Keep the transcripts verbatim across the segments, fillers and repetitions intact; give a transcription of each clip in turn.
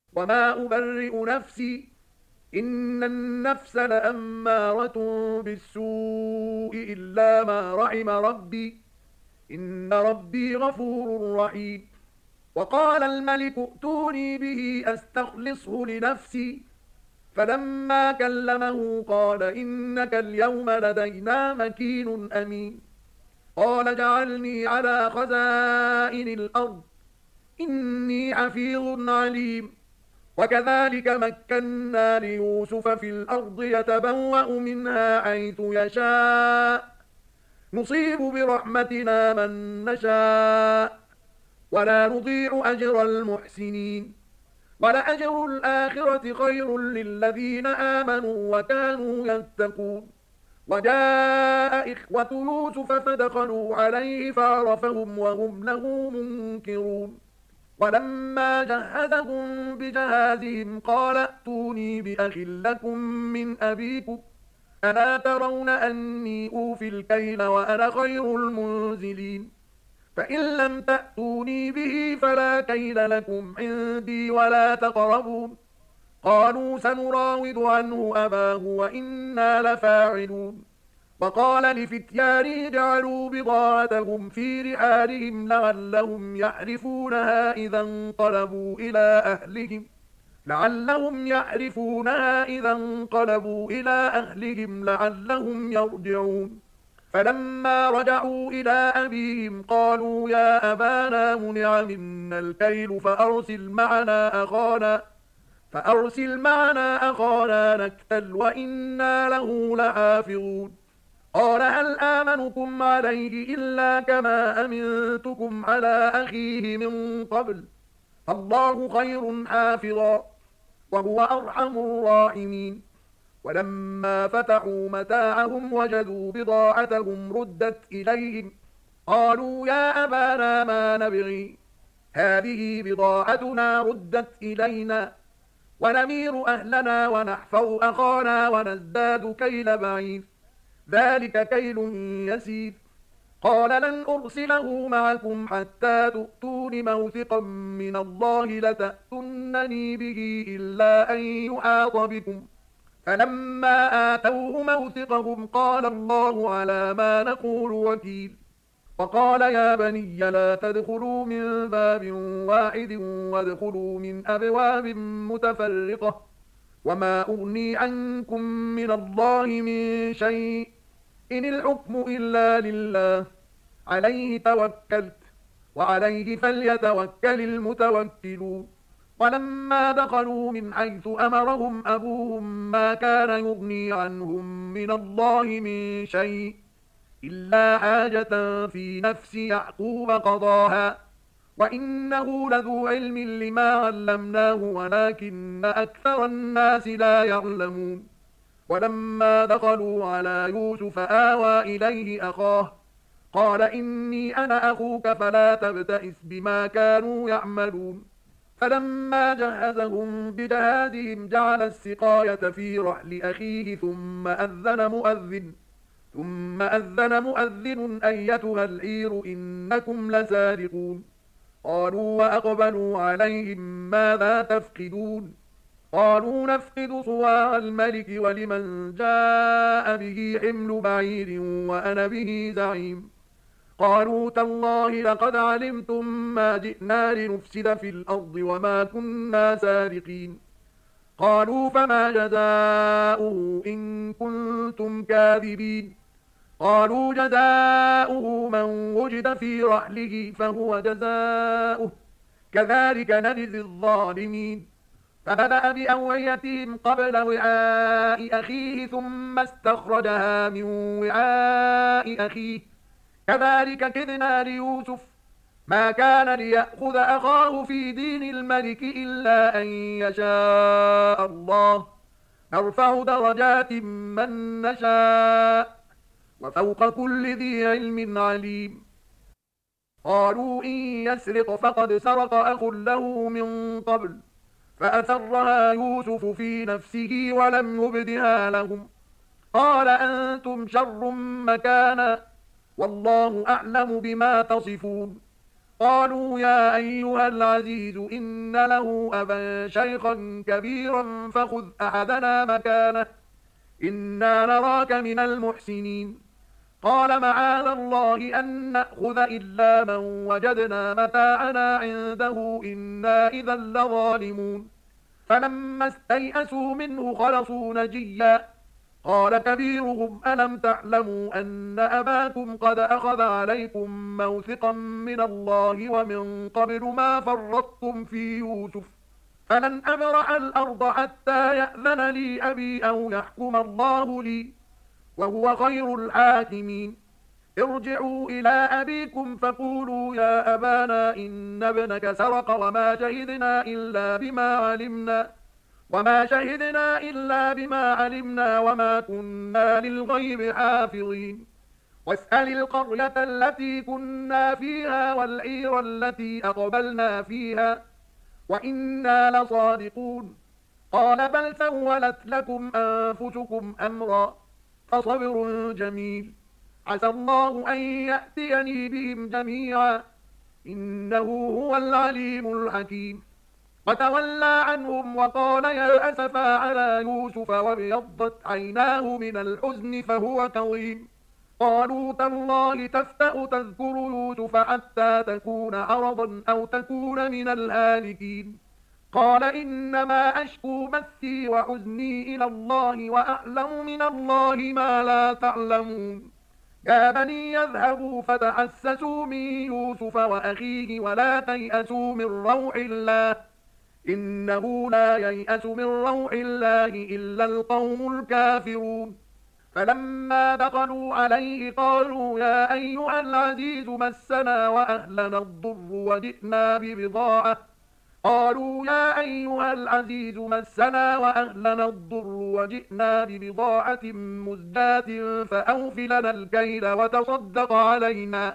وما أبرئ نفسي إن النفس لأمارة بالسوء إلا ما رحم ربي إن ربي غفور رحيم. وقال الملك ائتوني به أستخلصه لنفسي فلما كلمه قال إنك اليوم لدينا مكين أمين. قال اجعلني على خزائن الأرض إني حفيظ عليم. وكذلك مكنا ليوسف في الأرض يتبوأ منها حيث يشاء نصيب برحمتنا من نشاء ولا نضيع أجر المحسنين ولأجر الآخرة خير للذين آمنوا وكانوا يتقون. وجاء إخوة يوسف فدخلوا عليه فعرفهم وهم له منكرون. ولما جهزهم بجهازهم قال ائتوني بأخ لكم من أبيكم ألا ترون أني أوفي الكيل وأنا خير المنزلين فإن لم تأتوني به فلا كيل لكم عندي ولا تقربون. قالوا سنراود عنه أباه وإنا لفاعلون. وقال لفتيانه اجعلوا بضاعتهم في رحالهم لعلهم يعرفونها إذا انقلبوا إلى أهلهم لعلهم يعرفونها إذا انقلبوا إلى أهلهم لعلهم يرجعون. فلما رجعوا إلى أبيهم قالوا يا أبانا منع منا الكيل فأرسل معنا أخانا فأرسل معنا أخانا نكتل وإنا له لحافظون. قال هل آمنكم عليه إلا كما أمنتكم على أخيه من قبل الله خير حافظا وهو أرحم الراحمين. ولما فتحوا متاعهم وجدوا بضاعتهم ردت إليهم قالوا يا أبانا ما نبغي هذه بضاعتنا ردت إلينا ونمير أهلنا ونحفظ أخانا ونزداد كيل بعير ذلك كيل يسير. قال لن أرسله معكم حتى تؤتون موثقا من الله لتأتونني به إلا أن يحاط بكم فلما آتوه موثقهم قال الله على ما نقول وكيل. وقال يا بني لا تدخلوا من باب واحد وادخلوا من أبواب متفرقة وما أغني عنكم من الله من شيء إن الحكم إلا لله عليه توكلت وعليه فليتوكل المتوكلون. ولما دخلوا من حيث أمرهم أبوهم ما كان يغني عنهم من الله من شيء إلا حاجة في نفس يعقوب قضاها وإنه لذو علم لما علمناه ولكن أكثر الناس لا يعلمون. ولما دخلوا على يوسف آوى إليه أخاه قال إني أنا أخوك فلا تبتئس بما كانوا يعملون. فلما جهزهم بجهازهم جعل السقاية في رحل أخيه ثم أذن مؤذن ثم أذن مؤذن أيتها العير إنكم لسارقون. قالوا وأقبلوا عليهم ماذا تفقدون قالوا نفقد صواع الملك ولمن جاء به حمل بعير وأنا به زعيم. قالوا تالله لقد علمتم ما جئنا لنفسد في الأرض وما كنا سارقين. قالوا فما جزاؤه إن كنتم كاذبين. قالوا جزاؤه من وجد في رحله فهو جزاؤه كذلك نجزي الظالمين. فبدأ بأوعيتهم قبل وعاء أخيه ثم استخرجها من وعاء أخيه كذلك كدنا ليوسف ما كان ليأخذ أخاه في دين الملك إلا أن يشاء الله نرفع درجات من نشاء وفوق كل ذي علم عليم. قالوا إن يسرق فقد سرق أخ له من قبل فأسرها يوسف في نفسه ولم يبدها لهم قال أنتم شر مكانا والله أعلم بما تصفون. قالوا يا أيها العزيز إن له أبا شيخا كبيرا فخذ أحدنا مكانه إنا نراك من المحسنين قال معاذ الله أن نأخذ إلا من وجدنا متاعنا عنده إنا إذا لظالمون فلما استيئسوا منه خلصوا نجيا قال كبيرهم ألم تعلموا أن أباكم قد أخذ عليكم موثقا من الله ومن قبل ما فرطتم في يوسف فلن أبرح الأرض حتى يأذن لي أبي أو يحكم الله لي وهو خير الحاكمين ارجعوا إلى أبيكم فقولوا يا أبانا إن ابنك سرق وما شهدنا إلا بما علمنا وما شهدنا إلا بما علمنا وما كنا للغيب حافظين واسأل القرية التي كنا فيها والعير التي أقبلنا فيها وإنا لصادقون قال بل سولت لكم أنفسكم أمرا فصبر جميل عسى الله أن يأتيني بهم جميعا إنه هو العليم الحكيم وتولى عنهم وقال يا أسفا على يوسف وابيضت عيناه من الحزن فهو كظيم قالوا تالله تفتأ تذكر يوسف حتى تكون عرضا أو تكون من الهالكين قال إنما أشكو بثي وحزني إلى الله وأعلم من الله ما لا تعلمون يا بني يذهبوا فتحسسوا من يوسف وأخيه ولا تيأسوا من روح الله إنه لا ييأس من روح الله إلا القوم الكافرون فلما دخلوا عليه قالوا يا أيها العزيز مسنا وأهلنا الضر وجئنا ببضاعة قالوا يا أيها العزيز مسنا وأهلنا الضر وجئنا ببضاعة مزجاة فأوف لنا الكيل وتصدق علينا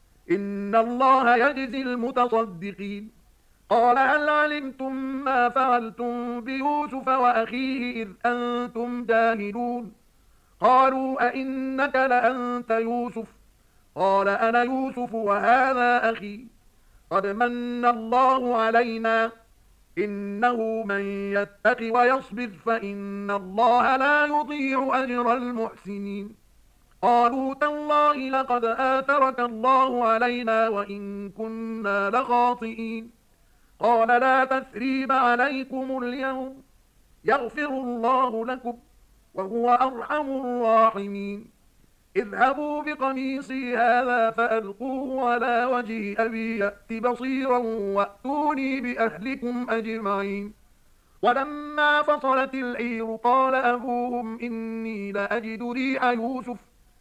إن الله يجزي المتصدقين قال هل علمتم ما فعلتم بيوسف وأخيه إذ أنتم جاهلون قالوا أئنك لأنت يوسف قال أنا يوسف وهذا أخي قد من الله علينا إنه من يتق ويصبر فإن الله لا يضيع أجر المحسنين قالوا تالله لقد آثرك الله علينا وإن كنا لخاطئين قال لا تثريب عليكم اليوم يغفر الله لكم وهو أرحم الراحمين اذهبوا بقميصي هذا فألقوه على وجه أبي يأت بصيرا وأتوني بأهلكم أجمعين ولما فصلت العير قال أبوهم إني لأجد ريح يوسف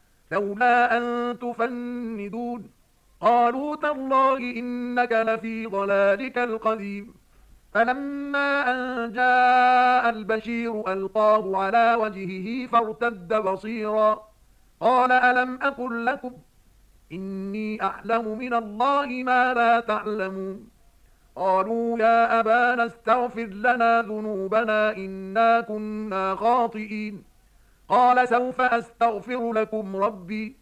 لولا أن تفندون قالوا تالله إنك لفي ضلالك القديم فلما أن جاء البشير ألقاه على وجهه فارتد بصيرا قال ألم أقل لكم إني أعلم من الله ما لا تعلمون قالوا يا أبانا استغفر لنا ذنوبنا إنا كنا خاطئين قال سوف أستغفر لكم ربي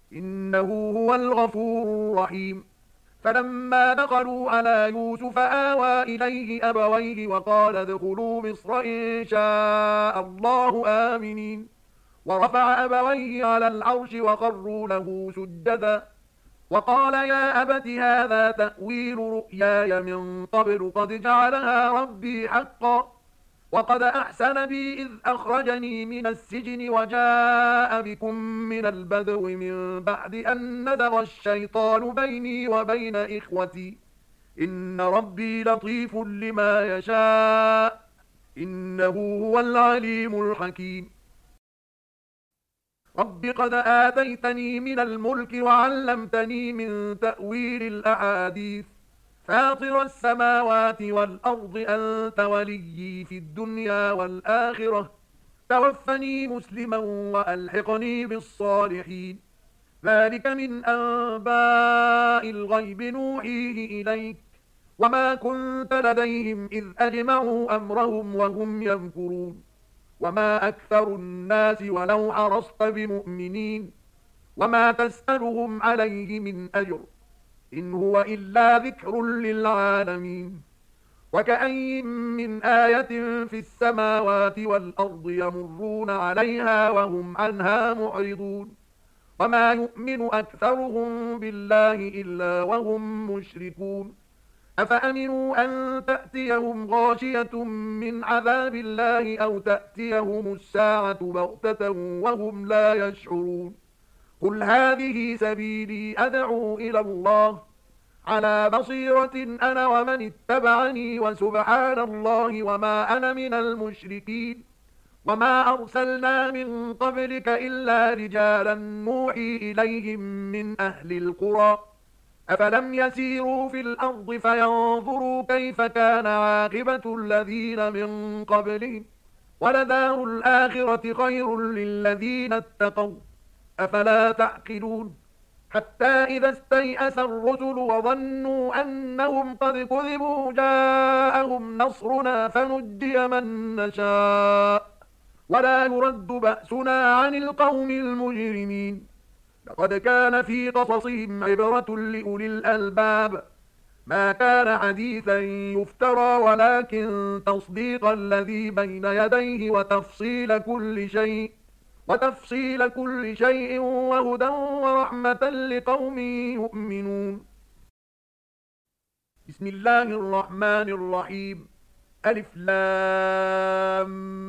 إنه هو الغفور الرحيم فلما دخلوا على يوسف آوى إليه أبويه وقال ادخلوا مصر إن شاء الله آمنين ورفع أبويه على العرش وخروا له سجدا وقال يا أبت هذا تأويل رؤياي من قبل قد جعلها ربي حقا وقد أحسن بي إذ أخرجني من السجن وجاء بكم من البدو من بعد أن نزغ الشيطان بيني وبين إخوتي إن ربي لطيف لما يشاء إنه هو العليم الحكيم رب قد آتيتني من الملك وعلمتني من تأويل الأحاديث فاطر السماوات والأرض أنت وليي في الدنيا والآخرة توفني مسلما وألحقني بالصالحين ذلك من أنباء الغيب نوحيه إليك وما كنت لديهم إذ أجمعوا أمرهم وهم يمكرون وما أكثر الناس ولو حرصت بمؤمنين وما تسألهم عليه من أجر إن هو إلا ذكر للعالمين. وكأي من آية في السماوات والأرض يمرون عليها وهم عنها معرضون وما يؤمن أكثرهم بالله إلا وهم مشركون. أفأمنوا أن تأتيهم غاشية من عذاب الله أو تأتيهم الساعة بغتة وهم لا يشعرون. قل هذه سبيلي أدعو إلى الله على بصيرة أنا ومن اتبعني وسبحان الله وما أنا من المشركين. وما أرسلنا من قبلك إلا رجالا نوحي إليهم من أهل القرى أفلم يسيروا في الأرض فينظروا كيف كان عاقبة الذين من قبلهم ولدار الآخرة خير للذين اتقوا أفلا تعقلون. حتى إذا استيأس الرسل وظنوا أنهم قد كذبوا جاءهم نصرنا فنجي من نشاء ولا يرد بأسنا عن القوم المجرمين. لقد كان في قصصهم عبرة لأولي الألباب ما كان حديثا يفترى ولكن تصديق الذي بين يديه وتفصيل كل شيء وتفصيل كل شيء وهدى ورحمة لقوم يؤمنون. بسم الله الرحمن الرحيم. ألف لام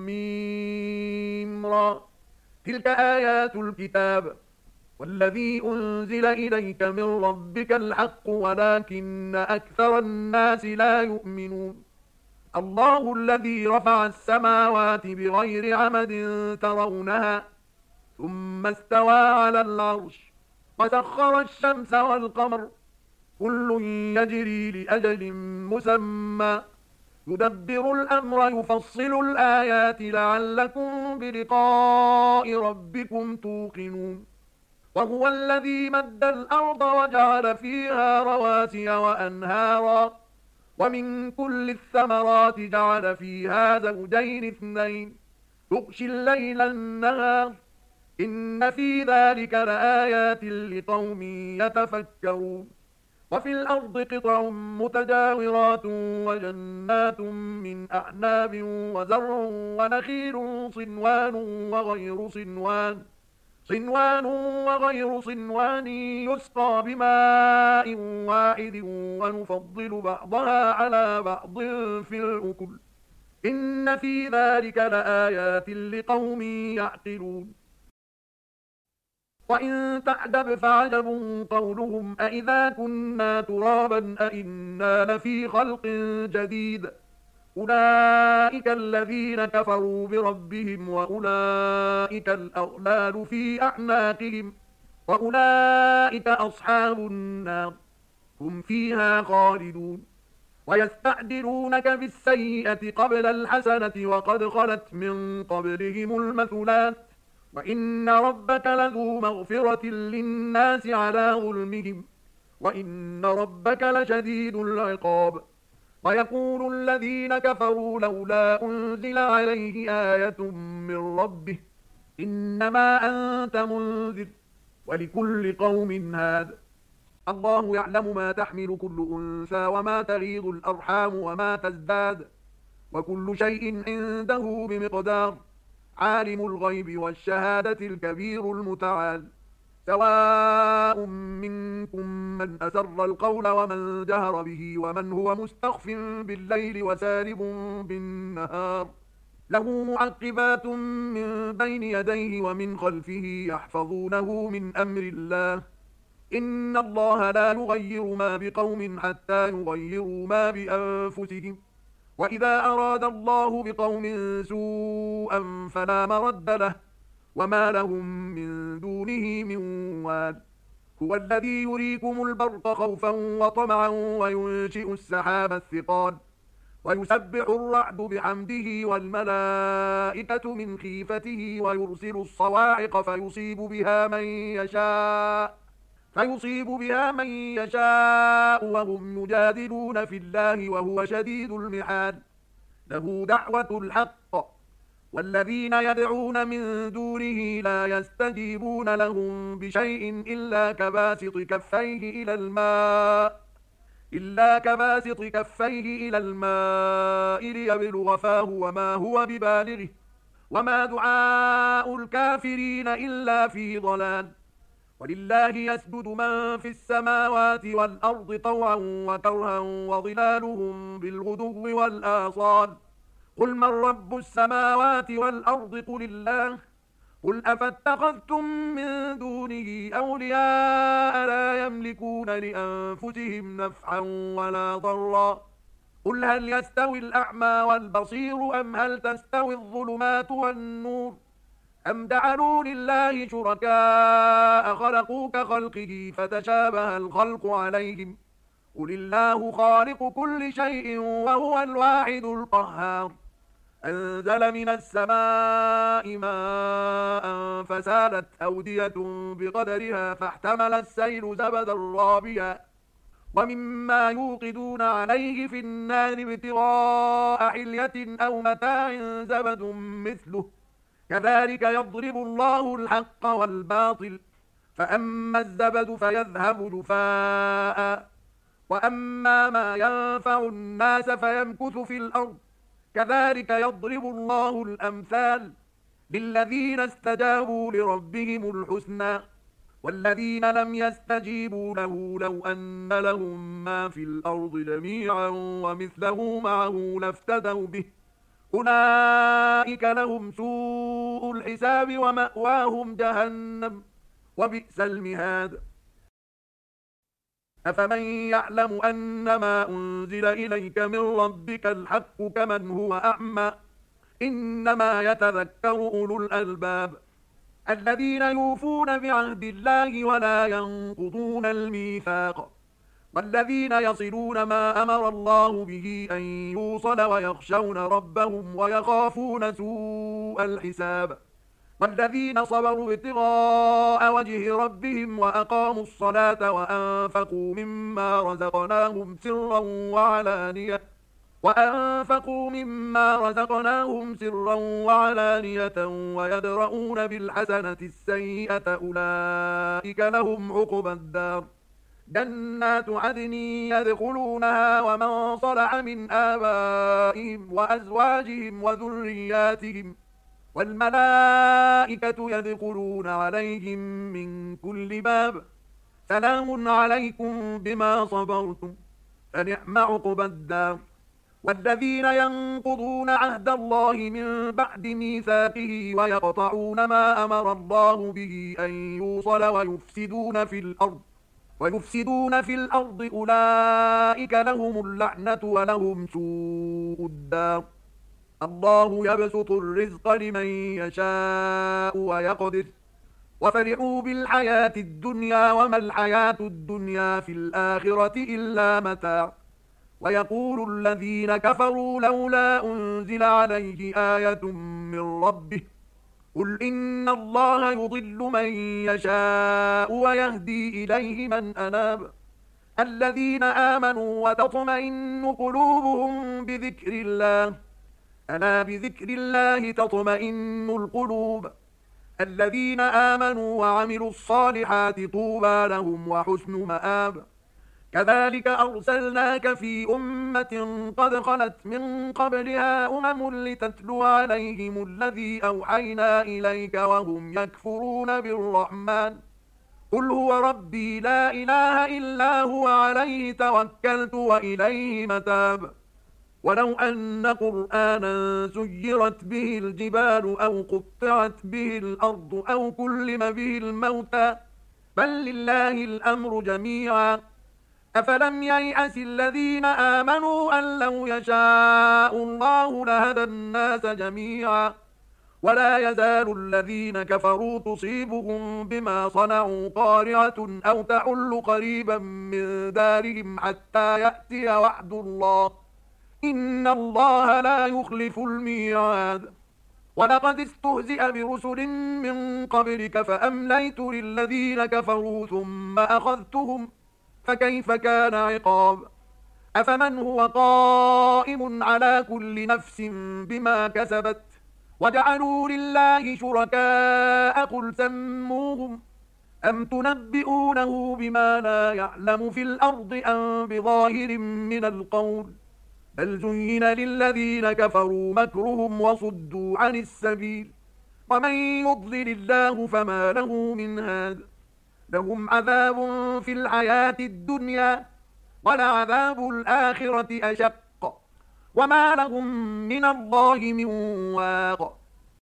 ميم را. تلك آيات الكتاب والذي أنزل إليك من ربك الحق ولكن أكثر الناس لا يؤمنون. الله الذي رفع السماوات بغير عمد ترونها ثم استوى على العرش وسخر الشمس والقمر كل يجري لأجل مسمى يدبر الأمر يفصل الآيات لعلكم بلقاء ربكم توقنون. وهو الذي مد الأرض وجعل فيها رواسي وأنهارا ومن كل الثمرات جعل فيها زوجين اثنين يغشي الليل النهار إن في ذلك لآيات لقوم يتفكرون. وفي الأرض قطع متجاورات وجنات من أعناب وزرع ونخيل صنوان وغير صنوان صنوان وغير صنوان يسقى بماء واحد ونفضل بعضها على بعض في الأكل إن في ذلك لآيات لقوم يعقلون. وإن تعجب فعجب قولهم أإذا كنا ترابا أإنا لفي خلق جديد أولئك الذين كفروا بربهم وأولئك الأغلال في أعناقهم وأولئك أصحاب النار هم فيها خالدون. ويستعجلونك بالسيئة قبل الحسنة وقد خلت من قبلهم المثلات وإن ربك لذو مغفرة للناس على ظلمهم وإن ربك لشديد العقاب. ويقول الذين كفروا لولا أنزل عليه آية من ربه إنما أنت منذر ولكل قوم هاد. الله يعلم ما تحمل كل أنثى وما تغيض الأرحام وما تزداد وكل شيء عنده بمقدار. عالم الغيب والشهادة الكبير المتعال. سواء منكم من أسر القول ومن جهر به ومن هو مستخف بالليل وسارب بالنهار له معقبات من بين يديه ومن خلفه يحفظونه من أمر الله إن الله لا يغير ما بقوم حتى يغيروا ما بأنفسهم وإذا أراد الله بقوم سوءا فلا مرد له وما لهم من دونه من وال. هو الذي يريكم البرق خوفا وطمعا وينشئ السحاب الثقال ويسبح الرعد بحمده والملائكة من خيفته ويرسل الصواعق فيصيب بها من يشاء فيصيب بها من يشاء وهم يجادلون في الله وهو شديد المحال. له دعوة الحق والذين يدعون من دونه لا يستجيبون لهم بشيء إلا كباسط كفيه إلى الماء إلا كباسط كفيه إلى الماء ليبلغ فاه وما هو ببالغه وما دعاء الكافرين إلا في ضلال ولله يسجد من في السماوات والأرض طوعا وكرها وظلالهم بالغدو والآصال قل من رب السماوات والأرض قل الله قل أفاتخذتم من دونه أولياء لا يملكون لأنفسهم نفعا ولا ضرا قل هل يستوي الأعمى والبصير أم هل تستوي الظلمات والنور أم جعلوا لله شركاء خلقوا كخلقه فتشابه الخلق عليهم قل الله خالق كل شيء وهو الواحد القهار أنزل من السماء ماء فسالت أودية بقدرها فاحتمل السيل زبدا رابيا ومما يوقدون عليه في النار ابتغاء حلية أو متاع زبد مثله كذلك يضرب الله الحق والباطل فأما الزبد فيذهب جفاء وأما ما ينفع الناس فيمكث في الأرض كذلك يضرب الله الأمثال للذين استجابوا لربهم الحسنى والذين لم يستجيبوا له لو أن لهم ما في الأرض جميعا ومثله معه لافتدوا به أولئك لهم سوء الحساب ومأواهم جهنم وبئس المهاد أفمن يعلم أنما أنزل إليك من ربك الحق كمن هو أعمى إنما يتذكر أولو الألباب الذين يوفون بعهد الله ولا ينقضون الميثاق والذين يصلون ما أمر الله به أن يوصل ويخشون ربهم ويخافون سوء الحساب والذين صبروا ابتغاء وجه ربهم وأقاموا الصلاة وأنفقوا مما رزقناهم سرا وعلانية وأنفقوا مما رزقناهم سرا وعلانية ويدرؤون بالحسنة السيئة أولئك لهم عقبى الدار جنات عدن يدخلونها ومن صلح من آبائهم وأزواجهم وذرياتهم والملائكة يدخلون عليهم من كل باب سلام عليكم بما صبرتم فنعم عقبى الدار والذين ينقضون عهد الله من بعد ميثاقه ويقطعون ما أمر الله به أن يوصل ويفسدون في الأرض ويفسدون في الأرض أولئك لهم اللعنة ولهم سوء الدار الله يبسط الرزق لمن يشاء ويقدر وفرحوا بالحياة الدنيا وما الحياة الدنيا في الآخرة إلا متاع ويقول الذين كفروا لولا أنزل عليه آية من ربه قل إن الله يضل من يشاء ويهدي إليه من أناب الذين آمنوا وتطمئن قلوبهم بذكر الله ألا بذكر الله تطمئن القلوب الذين آمنوا وعملوا الصالحات طوبى لهم وحسن مآب كذلك أرسلناك في أمة قد خلت من قبلها أمم لتتلو عليهم الذي أوحينا إليك وهم يكفرون بالرحمن قل هو ربي لا إله إلا هو عليه توكلت وإليه متاب ولو أن قرآنا سيرت به الجبال أو قطعت به الأرض أو كلم به الموتى بل لله الأمر جميعا أفلم ييأس الذين آمنوا أن لو يشاء الله لهدى الناس جميعا ولا يزال الذين كفروا تصيبهم بما صنعوا قارعة أو تحل قريبا من دارهم حتى يأتي وعد الله إن الله لا يخلف الميعاد ولقد استهزئ برسل من قبلك فأمليت للذين كفروا ثم أخذتهم فكيف كان عقاب أفمن هو قائم على كل نفس بما كسبت وجعلوا لله شركاء قل سموهم أم تنبئونه بما لا يعلم في الأرض أم بظاهر من القول بل زين للذين كفروا مكرهم وصدوا عن السبيل ومن يضلل الله فما له من هاد لهم عذاب في الحياة الدنيا ولعذاب الآخرة أشق وما لهم من الله من واق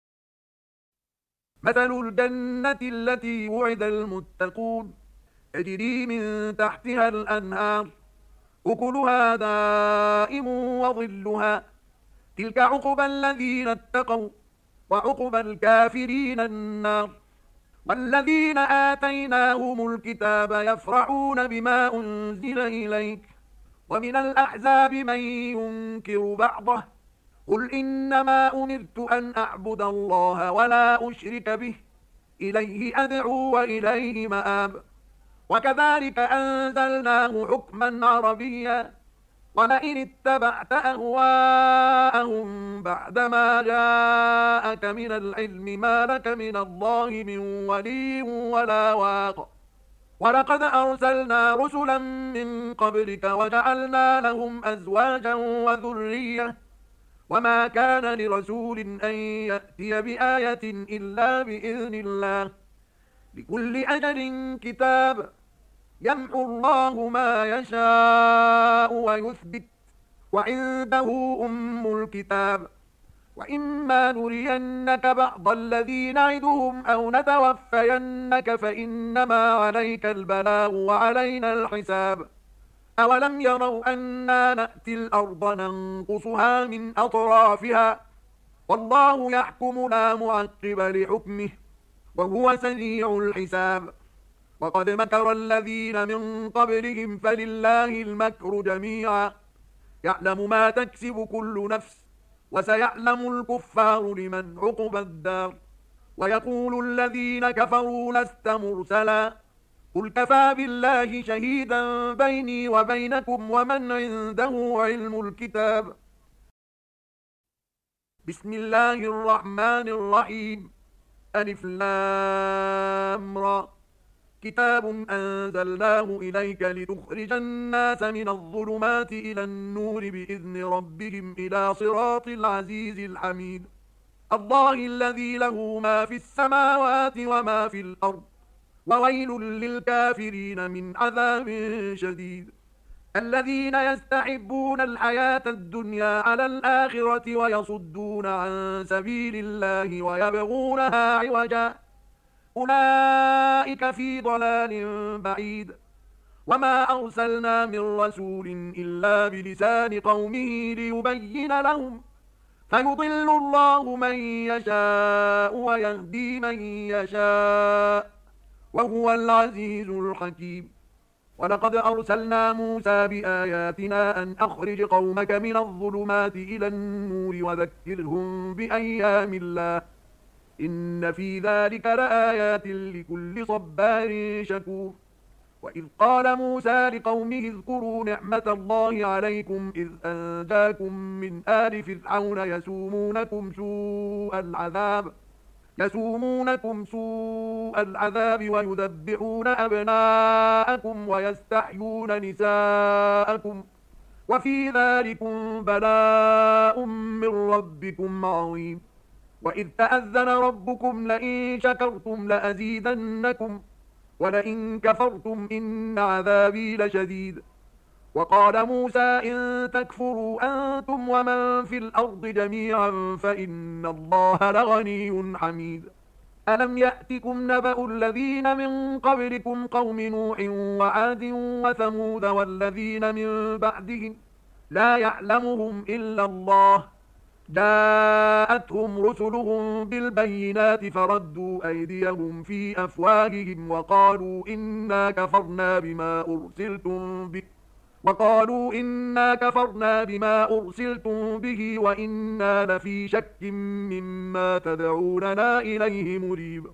مثل الجنة التي وعد المتقون تجري من تحتها الأنهار أكلها دائم وظلها تلك عقبى الذين اتقوا وعقبى الكافرين النار والذين آتيناهم الكتاب يفرحون بما أنزل إليك ومن الأحزاب من ينكر بعضه قل إنما أمرت أن أعبد الله ولا أشرك به إليه أدعو وإليه مآب وكذلك أنزلناه حكما عربيا ولئن اتبعت أهواءهم بعدما جاءك من العلم ما لك من الله من ولي ولا واق ولقد أرسلنا رسلا من قبلك وجعلنا لهم أزواجا وذرية وما كان لرسول أن يأتي بآية إلا بإذن الله لكل أجل كتاب يمحو الله ما يشاء ويثبت وعنده أم الكتاب وإما نرينك بعض الذي نعدهم أو نتوفينك فإنما عليك البلاغ وعلينا الحساب أولم يروا أنا نأتي الأرض ننقصها من أطرافها والله يحكم لا معقب لحكمه وهو سريع الحساب وقد مكر الذين من قبلهم فلله المكر جميعا يعلم ما تكسب كل نفس وسيعلم الكفار لمن عقبى الدار ويقول الذين كفروا لست مرسلا قل كفى بالله شهيدا بيني وبينكم ومن عنده علم الكتاب بسم الله الرحمن الرحيم ألف لام را كتاب أنزلناه إليك لتخرج الناس من الظلمات إلى النور بإذن ربهم إلى صراط العزيز الحميد الله الذي له ما في السماوات وما في الأرض وويل للكافرين من عذاب شديد الذين يستحبون الحياة الدنيا على الآخرة ويصدون عن سبيل الله ويبغونها عوجا أولئك في ضلال بعيد وما أرسلنا من رسول إلا بلسان قومه ليبين لهم فيضل الله من يشاء ويهدي من يشاء وهو العزيز الحكيم ولقد أرسلنا موسى بآياتنا أن أخرج قومك من الظلمات إلى النور وذكرهم بأيام الله إن في ذلك لآيات لكل صبار شكور وإذ قال موسى لقومه اذكروا نعمة الله عليكم إذ أنجاكم من آل فرعون يسومونكم سوء العذاب يسومونكم سوء العذاب ويذبحون أبناءكم ويستحيون نساءكم وفي ذلكم بلاء من ربكم عظيم وإذ تأذن ربكم لئن شكرتم لأزيدنكم ولئن كفرتم إن عذابي لشديد وقال موسى إن تكفروا أنتم ومن في الأرض جميعا فإن الله لغني حميد ألم يأتكم نبأ الذين من قبلكم قوم نوح وعاد وثمود والذين من بعدهم لا يعلمهم إلا الله جاءتهم رسلهم بالبينات فردوا أيديهم في أفواههم وقالوا إنا كفرنا بما أرسلتم به وقالوا إنا كفرنا بما أرسلتم به وإنا لفي شك مما تدعوننا إليه مريب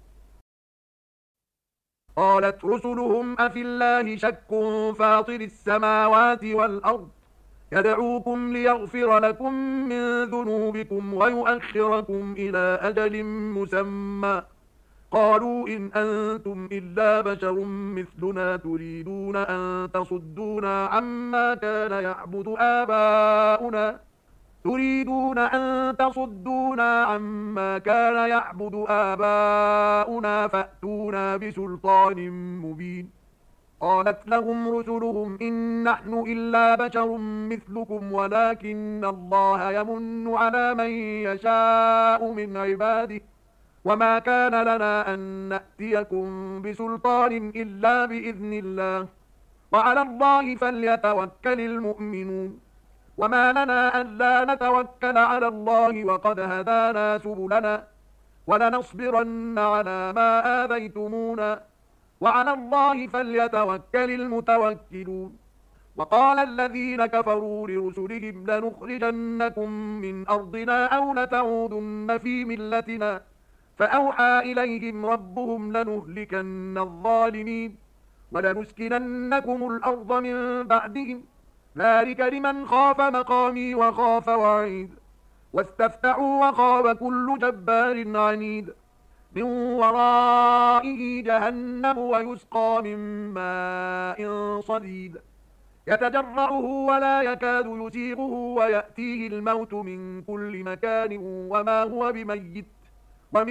قالت رسلهم أفي الله شك فاطر السماوات والأرض يدعوكم ليغفر لكم من ذنوبكم ويؤخركم إلى أجل مسمى قالوا إن أنتم إلا بشر مثلنا تريدون أن تصدونا عما كان يعبد آباؤنا تريدون أن تصدونا عما كان يعبد آباؤنا فأتونا بسلطان مبين قالت لهم رسلهم إن نحن إلا بشر مثلكم ولكن الله يمن على من يشاء من عباده وما كان لنا أن نأتيكم بسلطان إلا بإذن الله وعلى الله فليتوكل المؤمنون وما لنا ألا نتوكل على الله وقد هدانا سبلنا ولنصبرن على ما آذيتمونا وعلى الله فليتوكل المتوكلون وقال الذين كفروا لرسلهم لنخرجنكم من أرضنا أو لتعودن في ملتنا فأوحى إليهم ربهم لنهلكن الظالمين ولنسكننكم الأرض من بعدهم ذلك لمن خاف مقامي وخاف وعيد واستفتحوا وخاب كل جبار عنيد من ورائه جهنم ويسقى من ماء صديد يتجرعه ولا يكاد يسيغه ويأتيه الموت من كل مكان وما هو بميت ومن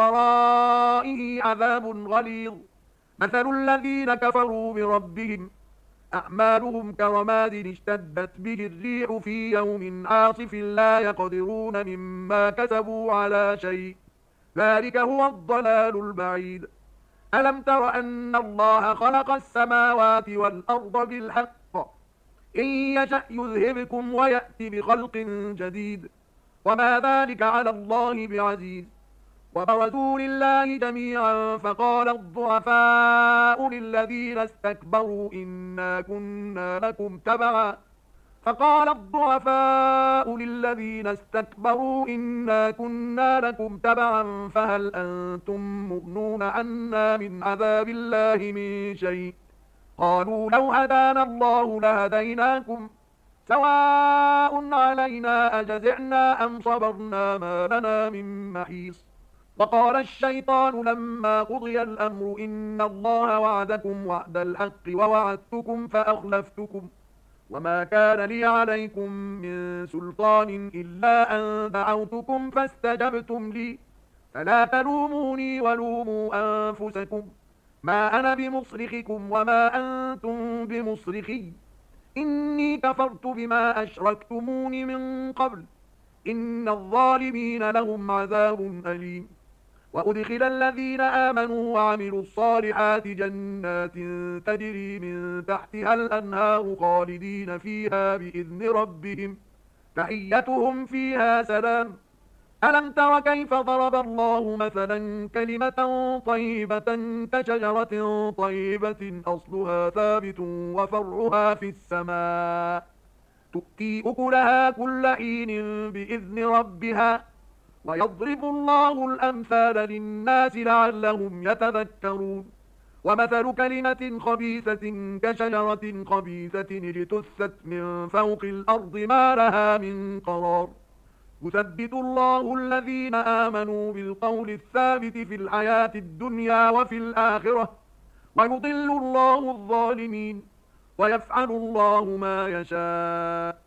ورائه عذاب غليظ مثل الذين كفروا بربهم أعمالهم كرماد اشتدت به الريح في يوم عاصف لا يقدرون مما كسبوا على شيء ذلك هو الضلال البعيد ألم تر أن الله خلق السماوات والأرض بالحق إن يشأ يذهبكم ويأتي بخلق جديد وما ذلك على الله بعزيز وبرزوا لله جميعا فقال الضعفاء للذين استكبروا إنا كنا لكم تبعا فقال الضعفاء للذين استكبروا إنا كنا لكم تبعا فهل أنتم مغنون عنا من عذاب الله من شيء قالوا لو هدانا الله لهديناكم سواء علينا أجزعنا أم صبرنا ما لنا من محيص وقال الشيطان لما قضي الأمر إن الله وعدكم وعد الحق ووعدتكم فأخلفتكم وما كان لي عليكم من سلطان إلا أن دعوتكم فاستجبتم لي فلا تلوموني ولوموا أنفسكم ما أنا بمصرخكم وما أنتم بمصرخي إني كفرت بما أشركتمون من قبل إن الظالمين لهم عذاب أليم وأدخل الذين آمنوا وعملوا الصالحات جنات تجري من تحتها الأنهار خالدين فيها بإذن ربهم تحيتهم فيها سلام ألم تر كيف ضرب الله مثلا كلمة طيبة كشجرة طيبة أصلها ثابت وفرعها في السماء تؤتي أكلها كل حين بإذن ربها ويضرب الله الأمثال للناس لعلهم يتذكرون ومثل كلمة خبيثة كشجرة خبيثة اجتثت من فوق الأرض ما لها من قرار يثبت الله الذين آمنوا بالقول الثابت في الحياة الدنيا وفي الآخرة ويضل الله الظالمين ويفعل الله ما يشاء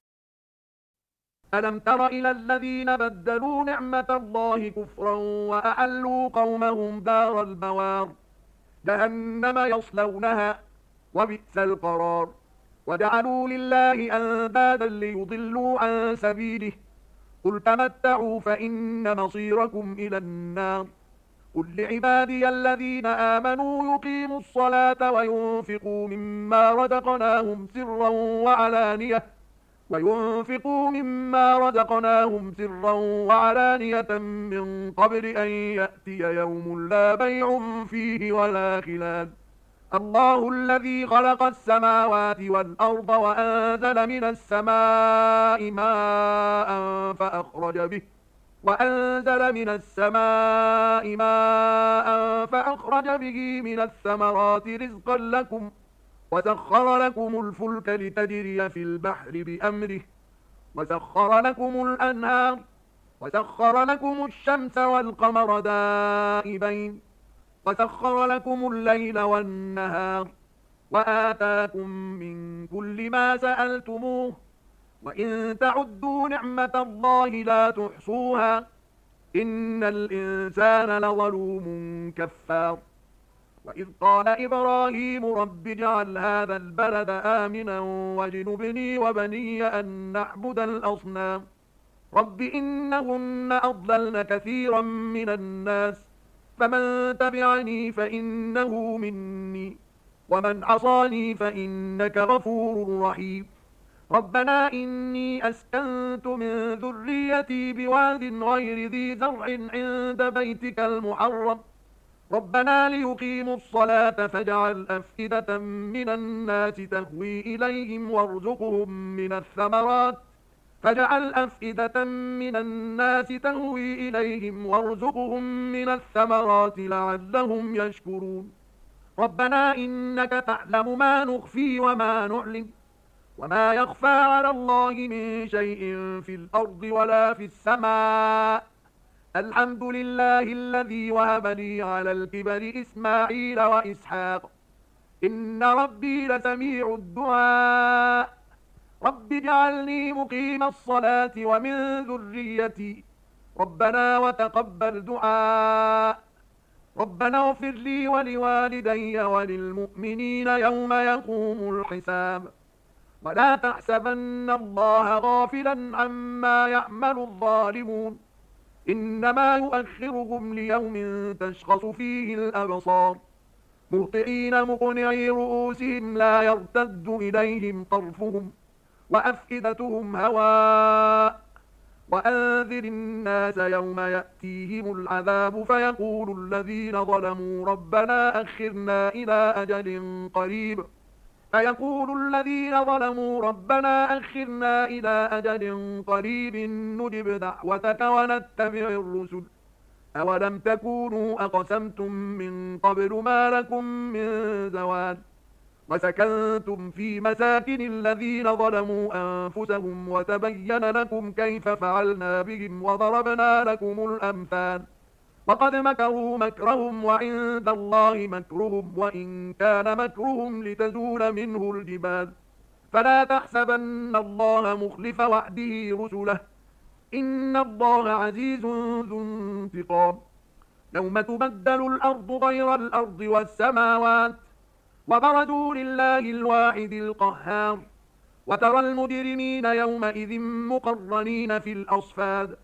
ألم تر إلى الذين بدلوا نعمة الله كفرا وأحلوا قومهم دار البوار جهنم يصلونها وبئس القرار وجعلوا لله أندادا ليضلوا عن سبيله قل تمتعوا فإن مصيركم إلى النار قل لعبادي الذين آمنوا يقيموا الصلاة وينفقوا مما رزقناهم سرا وعلانية وينفقوا مما رزقناهم سرا وعلانية من قبل أن يأتي يوم لا بيع فيه ولا خلال الله الذي خلق السماوات والأرض وأنزل من السماء ماء فأخرج به وأنزل من السماء ماء فأخرج به من الثمرات رزقا لكم وسخر لكم الفلك لتجري في البحر بأمره وسخر لكم الأنهار وسخر لكم الشمس والقمر دائبين وسخر لكم الليل والنهار وآتاكم من كل ما سألتموه وإن تعدوا نعمة الله لا تحصوها إن الإنسان لظلوم كفار وإذ قال إبراهيم رب اجعل هذا البلد آمنا واجنبني وبني أن نعبد الأصنام رب إنهن أضللن كثيرا من الناس فمن تبعني فإنه مني ومن عصاني فإنك غفور رحيم ربنا إني أسكنت من ذريتي بواد غير ذي زرع عند بيتك المحرم ربنا ليقيموا الصلاة فاجعل أفئدة من الناس تهوي إليهم وارزقهم من الثمرات فاجعل أفئدة من الناس تهوي إليهم وارزقهم من الثمرات لعلهم يشكرون ربنا إنك تعلم ما نخفي وما نعلن وما يخفى على الله من شيء في الأرض ولا في السماء الحمد لله الذي وهب لي على الكبر إسماعيل وإسحاق إن ربي لسميع الدعاء رب اجعلني مقيم الصلاة ومن ذريتي ربنا وتقبل دعاء ربنا اغفر لي ولوالدي وللمؤمنين يوم يقوم الحساب ولا تحسبن الله غافلا عما يعمل الظالمون إنما يؤخرهم ليوم تشخص فيه الأبصار مهطعين مقنعي رؤوسهم لا يرتد إليهم طرفهم وأفئدتهم هواء وأنذر الناس يوم يأتيهم العذاب فيقول الذين ظلموا ربنا أخرنا إلى أجل قريب فيقول الذين ظلموا ربنا أخرنا إلى أجل قريب نجب دعوتك ونتبع الرسل أولم تكونوا أقسمتم من قبل ما لكم من زوال وسكنتم في مساكن الذين ظلموا أنفسهم وتبين لكم كيف فعلنا بهم وضربنا لكم الأمثال وقد مكروا مكرهم وعند الله مكرهم وإن كان مكرهم لتزول منه الجبال فلا تحسبن الله مخلف وعده رسله إن الله عزيز ذو انتقام يوم تبدل الأرض غير الأرض والسماوات وبرزوا لله الواحد القهار وترى المجرمين يومئذ مقرنين في الأصفاد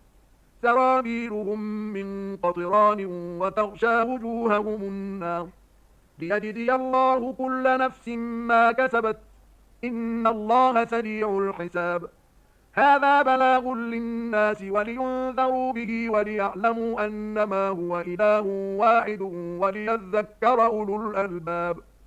سرابيلهم من قطران وتغشى وجوههم النار ليجزي الله كل نفس ما كسبت إن الله سريع الحساب هذا بلاغ للناس ولينذروا به وليعلموا أنما هو إله واحد وليذكر أولو الألباب